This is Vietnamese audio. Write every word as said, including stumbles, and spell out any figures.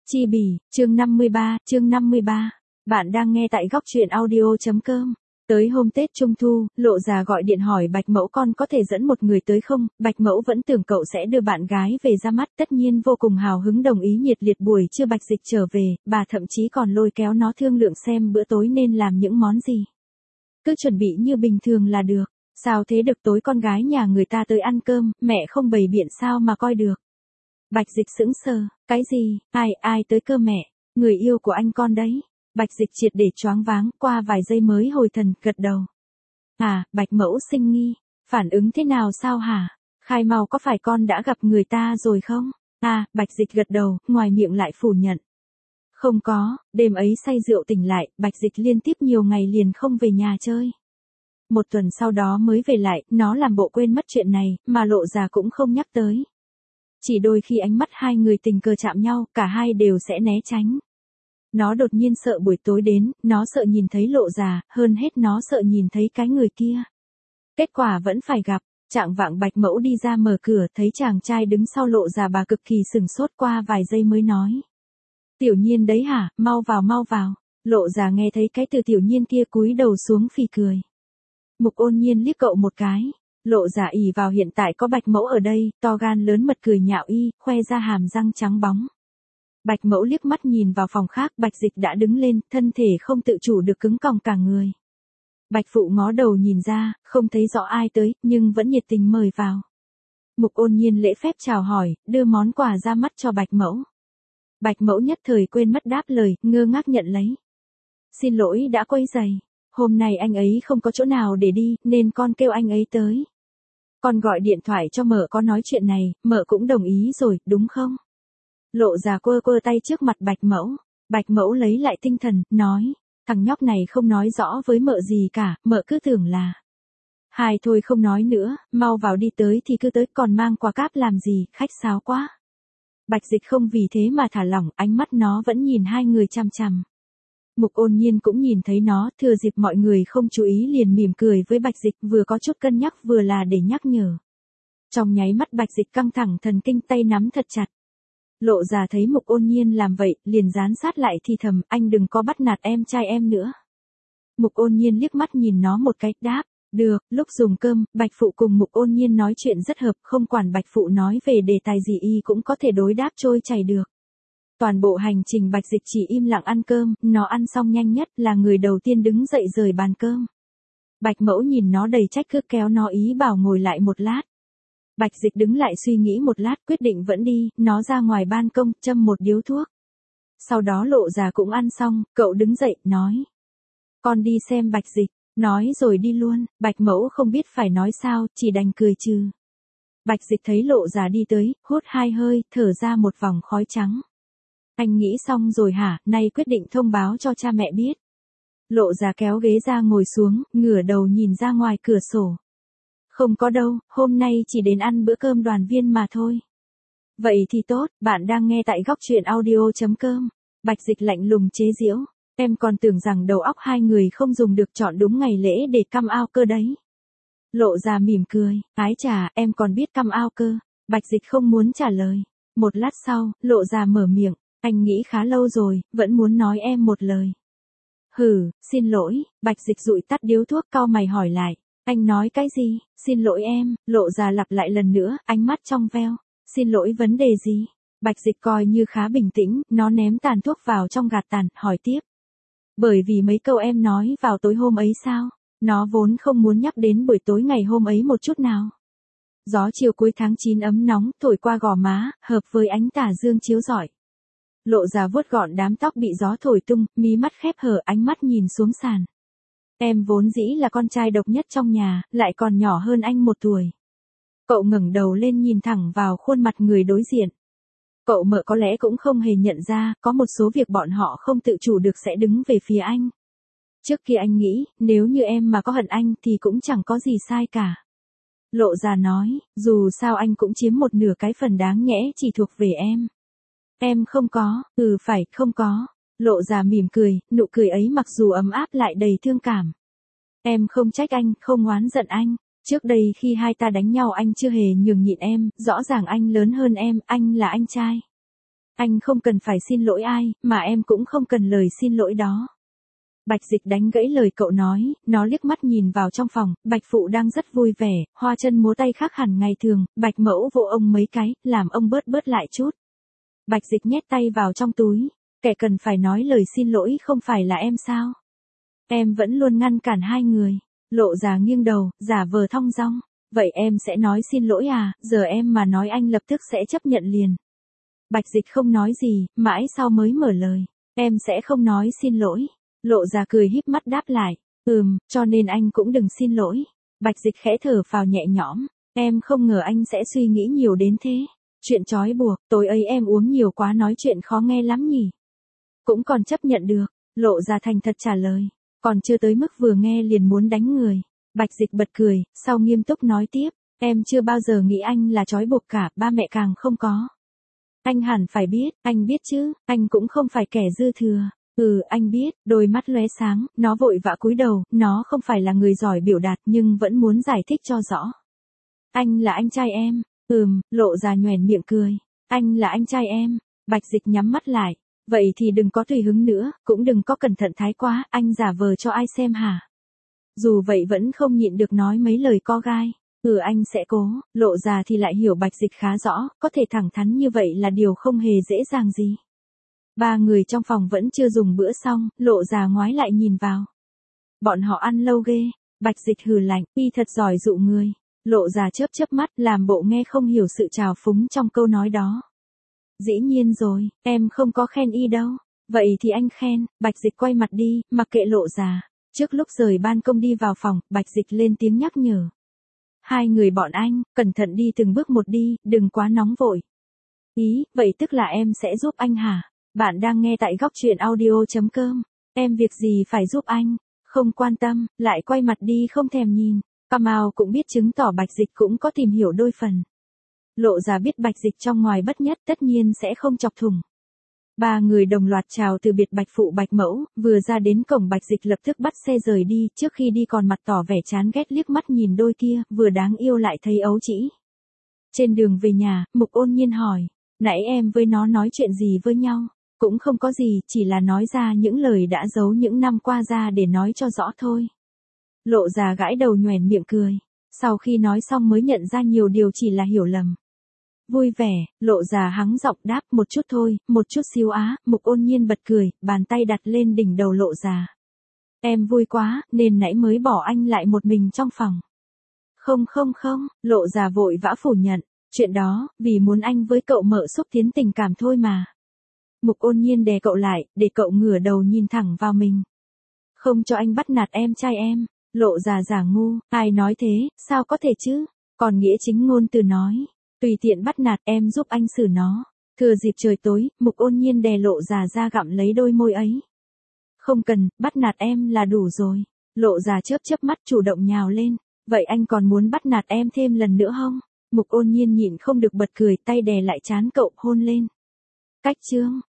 Chi bì, chương năm mươi ba, chương năm mươi ba. Bạn đang nghe tại góc truyện audio.com. Tới hôm Tết Trung Thu, Lộ Già gọi điện hỏi Bạch Mẫu con có thể dẫn một người tới không, Bạch Mẫu vẫn tưởng cậu sẽ đưa bạn gái về ra mắt, tất nhiên vô cùng hào hứng đồng ý nhiệt liệt. Buổi trưa Bạch Dịch trở về, bà thậm chí còn lôi kéo nó thương lượng xem bữa tối nên làm những món gì. Cứ chuẩn bị như bình thường là được, sao thế được, tối con gái nhà người ta tới ăn cơm, mẹ không bày biện sao mà coi được. Bạch Dịch sững sờ, cái gì, ai, ai tới cơ mẹ, người yêu của anh con đấy. Bạch Dịch triệt để choáng váng, qua vài giây mới hồi thần, gật đầu. À, Bạch Mẫu sinh nghi, phản ứng thế nào sao hả? Khai mau, có phải con đã gặp người ta rồi không? À, Bạch Dịch gật đầu, ngoài miệng lại phủ nhận. Không có, đêm ấy say rượu tỉnh lại, Bạch Dịch liên tiếp nhiều ngày liền không về nhà chơi. Một tuần sau đó mới về lại, nó làm bộ quên mất chuyện này, mà Lộ Già cũng không nhắc tới. Chỉ đôi khi ánh mắt hai người tình cờ chạm nhau, cả hai đều sẽ né tránh. Nó đột nhiên sợ buổi tối đến, nó sợ nhìn thấy Lộ Già, hơn hết nó sợ nhìn thấy cái người kia. Kết quả vẫn phải gặp, trạng vạng Bạch Mẫu đi ra mở cửa, thấy chàng trai đứng sau Lộ Già, bà cực kỳ sửng sốt, qua vài giây mới nói. Tiểu Nhiên đấy hả, mau vào mau vào. Lộ Già nghe thấy cái từ Tiểu Nhiên kia cúi đầu xuống phì cười. Mục Ôn Nhiên liếc cậu một cái. Lộ Già ỉ vào hiện tại có Bạch Mẫu ở đây, to gan lớn mật cười nhạo y, khoe ra hàm răng trắng bóng. Bạch Mẫu liếc mắt nhìn vào phòng khác, Bạch Dịch đã đứng lên, thân thể không tự chủ được cứng còng cả người. Bạch Phụ ngó đầu nhìn ra, không thấy rõ ai tới, nhưng vẫn nhiệt tình mời vào. Mục Ôn Nhiên lễ phép chào hỏi, đưa món quà ra mắt cho Bạch Mẫu. Bạch Mẫu nhất thời quên mất đáp lời, ngơ ngác nhận lấy. Xin lỗi đã quấy rầy, hôm nay anh ấy không có chỗ nào để đi, nên con kêu anh ấy tới. Con gọi điện thoại cho mợ có nói chuyện này, mợ cũng đồng ý rồi, đúng không? Lộ Già quơ quơ tay trước mặt Bạch Mẫu. Bạch Mẫu lấy lại tinh thần, nói, thằng nhóc này không nói rõ với mợ gì cả, mợ cứ tưởng là. Hai thôi không nói nữa, mau vào đi, tới thì cứ tới, còn mang quà cáp làm gì, khách sáo quá. Bạch Dịch không vì thế mà thả lỏng, ánh mắt nó vẫn nhìn hai người chằm chằm. Mục Ôn Nhiên cũng nhìn thấy nó, thừa dịp mọi người không chú ý liền mỉm cười với Bạch Dịch, vừa có chút cân nhắc vừa là để nhắc nhở. Trong nháy mắt Bạch Dịch căng thẳng thần kinh, tay nắm thật chặt. Lộ Già thấy Mục Ôn Nhiên làm vậy, liền dán sát lại thì thầm, anh đừng có bắt nạt em trai em nữa. Mục Ôn Nhiên liếc mắt nhìn nó một cái, đáp, được. Lúc dùng cơm, Bạch Phụ cùng Mục Ôn Nhiên nói chuyện rất hợp, không quản Bạch Phụ nói về đề tài gì y cũng có thể đối đáp trôi chảy được. Toàn bộ hành trình Bạch Dịch chỉ im lặng ăn cơm, nó ăn xong nhanh nhất, là người đầu tiên đứng dậy rời bàn cơm. Bạch Mẫu nhìn nó đầy trách cứ, kéo nó ý bảo ngồi lại một lát. Bạch Dịch đứng lại suy nghĩ một lát, quyết định vẫn đi, nó ra ngoài ban công, châm một điếu thuốc. Sau đó Lộ Già cũng ăn xong, cậu đứng dậy, nói. Con đi xem Bạch Dịch, nói rồi đi luôn. Bạch Mẫu không biết phải nói sao, chỉ đành cười trừ. Bạch Dịch thấy Lộ Già đi tới, hút hai hơi, thở ra một vòng khói trắng. Anh nghĩ xong rồi hả, nay quyết định thông báo cho cha mẹ biết. Lộ Già kéo ghế ra ngồi xuống, ngửa đầu nhìn ra ngoài cửa sổ. Không có đâu, hôm nay chỉ đến ăn bữa cơm đoàn viên mà thôi. Vậy thì tốt, bạn đang nghe tại góc truyện audio.com. Bạch Dịch lạnh lùng chế giễu. Em còn tưởng rằng đầu óc hai người không dùng được, chọn đúng ngày lễ để căm ao cơ đấy. Lộ Già mỉm cười, ái chà, em còn biết căm ao cơ. Bạch Dịch không muốn trả lời. Một lát sau, Lộ Già mở miệng, anh nghĩ khá lâu rồi, vẫn muốn nói em một lời. Hừ, xin lỗi. Bạch Dịch dụi tắt điếu thuốc, cau mày hỏi lại. Anh nói cái gì, xin lỗi em. Lộ Già lặp lại lần nữa, ánh mắt trong veo. Xin lỗi vấn đề gì? Bạch Dịch coi như khá bình tĩnh, nó ném tàn thuốc vào trong gạt tàn, hỏi tiếp. Bởi vì mấy câu em nói vào tối hôm ấy sao? Nó vốn không muốn nhắc đến buổi tối ngày hôm ấy một chút nào. Gió chiều cuối tháng chín ấm nóng, thổi qua gò má, hợp với ánh tà dương chiếu rọi. Lộ Già vuốt gọn đám tóc bị gió thổi tung, mí mắt khép hở, ánh mắt nhìn xuống sàn. Em vốn dĩ là con trai độc nhất trong nhà, lại còn nhỏ hơn anh một tuổi. Cậu ngẩng đầu lên nhìn thẳng vào khuôn mặt người đối diện. Cậu mợ có lẽ cũng không hề nhận ra, có một số việc bọn họ không tự chủ được sẽ đứng về phía anh. Trước kia anh nghĩ, nếu như em mà có hận anh thì cũng chẳng có gì sai cả. Lộ Già nói, dù sao anh cũng chiếm một nửa cái phần đáng nhẽ chỉ thuộc về em. Em không có, ừ phải, không có. Lộ Già mỉm cười, nụ cười ấy mặc dù ấm áp lại đầy thương cảm. Em không trách anh, không oán giận anh. Trước đây khi hai ta đánh nhau anh chưa hề nhường nhịn em, rõ ràng anh lớn hơn em, anh là anh trai. Anh không cần phải xin lỗi ai, mà em cũng không cần lời xin lỗi đó. Bạch Dịch đánh gãy lời cậu nói, nó liếc mắt nhìn vào trong phòng, Bạch Phụ đang rất vui vẻ, hoa chân múa tay khác hẳn ngày thường, Bạch Mẫu vỗ ông mấy cái, làm ông bớt bớt lại chút. Bạch Dịch nhét tay vào trong túi, kẻ cần phải nói lời xin lỗi không phải là em sao? Em vẫn luôn ngăn cản hai người. Lộ Già nghiêng đầu, giả vờ thong dong. Vậy em sẽ nói xin lỗi à, giờ em mà nói anh lập tức sẽ chấp nhận liền. Bạch Dịch không nói gì, mãi sau mới mở lời. Em sẽ không nói xin lỗi. Lộ Già cười híp mắt đáp lại. Ừm, cho nên anh cũng đừng xin lỗi. Bạch Dịch khẽ thở phào nhẹ nhõm. Em không ngờ anh sẽ suy nghĩ nhiều đến thế. Chuyện trói buộc, tối ấy em uống nhiều quá nói chuyện khó nghe lắm nhỉ. Cũng còn chấp nhận được. Lộ Già thành thật trả lời. Còn chưa tới mức vừa nghe liền muốn đánh người. Bạch Dịch bật cười, sau nghiêm túc nói tiếp. Em chưa bao giờ nghĩ anh là trói buộc cả, ba mẹ càng không có. Anh hẳn phải biết, anh biết chứ, anh cũng không phải kẻ dư thừa. Ừ, anh biết, đôi mắt lóe sáng, nó vội vã cúi đầu, nó không phải là người giỏi biểu đạt nhưng vẫn muốn giải thích cho rõ. Anh là anh trai em. Ừm, Lộ Già nhoẻn miệng cười. Anh là anh trai em. Bạch Dịch nhắm mắt lại. Vậy thì đừng có tùy hứng nữa, cũng đừng có cẩn thận thái quá, anh giả vờ cho ai xem hả? Dù vậy vẫn không nhịn được nói mấy lời co gai. Ừ, anh sẽ cố. Lộ Già thì lại hiểu Bạch Dịch khá rõ, có thể thẳng thắn như vậy là điều không hề dễ dàng gì. Ba người trong phòng vẫn chưa dùng bữa xong, Lộ Già ngoái lại nhìn vào. Bọn họ ăn lâu ghê. Bạch Dịch hừ lạnh, y thật giỏi dụ người. Lộ Già chớp chớp mắt, làm bộ nghe không hiểu sự trào phúng trong câu nói đó. Dĩ nhiên rồi, em không có khen y đâu. Vậy thì anh khen. Bạch Dịch quay mặt đi, mặc kệ Lộ Già. Trước lúc rời ban công đi vào phòng, Bạch Dịch lên tiếng nhắc nhở. Hai người bọn anh, cẩn thận đi từng bước một đi, đừng quá nóng vội. Ý, vậy tức là em sẽ giúp anh hả? Bạn đang nghe tại góc truyện audio chấm com. Em việc gì phải giúp anh? Không quan tâm, lại quay mặt đi không thèm nhìn. Kamau cũng biết chứng tỏ Bạch Dịch cũng có tìm hiểu đôi phần. Lộ Già biết Bạch Dịch trong ngoài bất nhất tất nhiên sẽ không chọc thủng. Ba người đồng loạt chào từ biệt Bạch Phụ Bạch Mẫu, vừa ra đến cổng Bạch Dịch lập tức bắt xe rời đi, trước khi đi còn mặt tỏ vẻ chán ghét liếc mắt nhìn đôi kia, vừa đáng yêu lại thấy ấu trĩ. Trên đường về nhà, Mục Ôn Nhiên hỏi, nãy em với nó nói chuyện gì với nhau? Cũng không có gì, chỉ là nói ra những lời đã giấu những năm qua ra để nói cho rõ thôi. Lộ Già gãi đầu nhoẻn miệng cười, sau khi nói xong mới nhận ra nhiều điều chỉ là hiểu lầm. Vui vẻ, Lộ Già hắng giọng đáp một chút thôi, một chút xíu á. Mục Ôn Nhiên bật cười, bàn tay đặt lên đỉnh đầu Lộ Già. Em vui quá, nên nãy mới bỏ anh lại một mình trong phòng. Không không không, Lộ Già vội vã phủ nhận, chuyện đó, vì muốn anh với cậu Mợ xúc tiến tình cảm thôi mà. Mục Ôn Nhiên đè cậu lại, để cậu ngửa đầu nhìn thẳng vào mình. Không cho anh bắt nạt em trai em. Lộ Già giả ngu, ai nói thế, sao có thể chứ? Còn nghĩa chính ngôn từ nói. Tùy tiện bắt nạt em giúp anh xử nó. Thừa dịp trời tối, Mục Ôn Nhiên đè Lộ Già ra gặm lấy đôi môi ấy. Không cần, bắt nạt em là đủ rồi. Lộ Già chớp chớp mắt chủ động nhào lên. Vậy anh còn muốn bắt nạt em thêm lần nữa không? Mục Ôn Nhiên nhịn không được bật cười, tay đè lại trán cậu, hôn lên. Cách chương.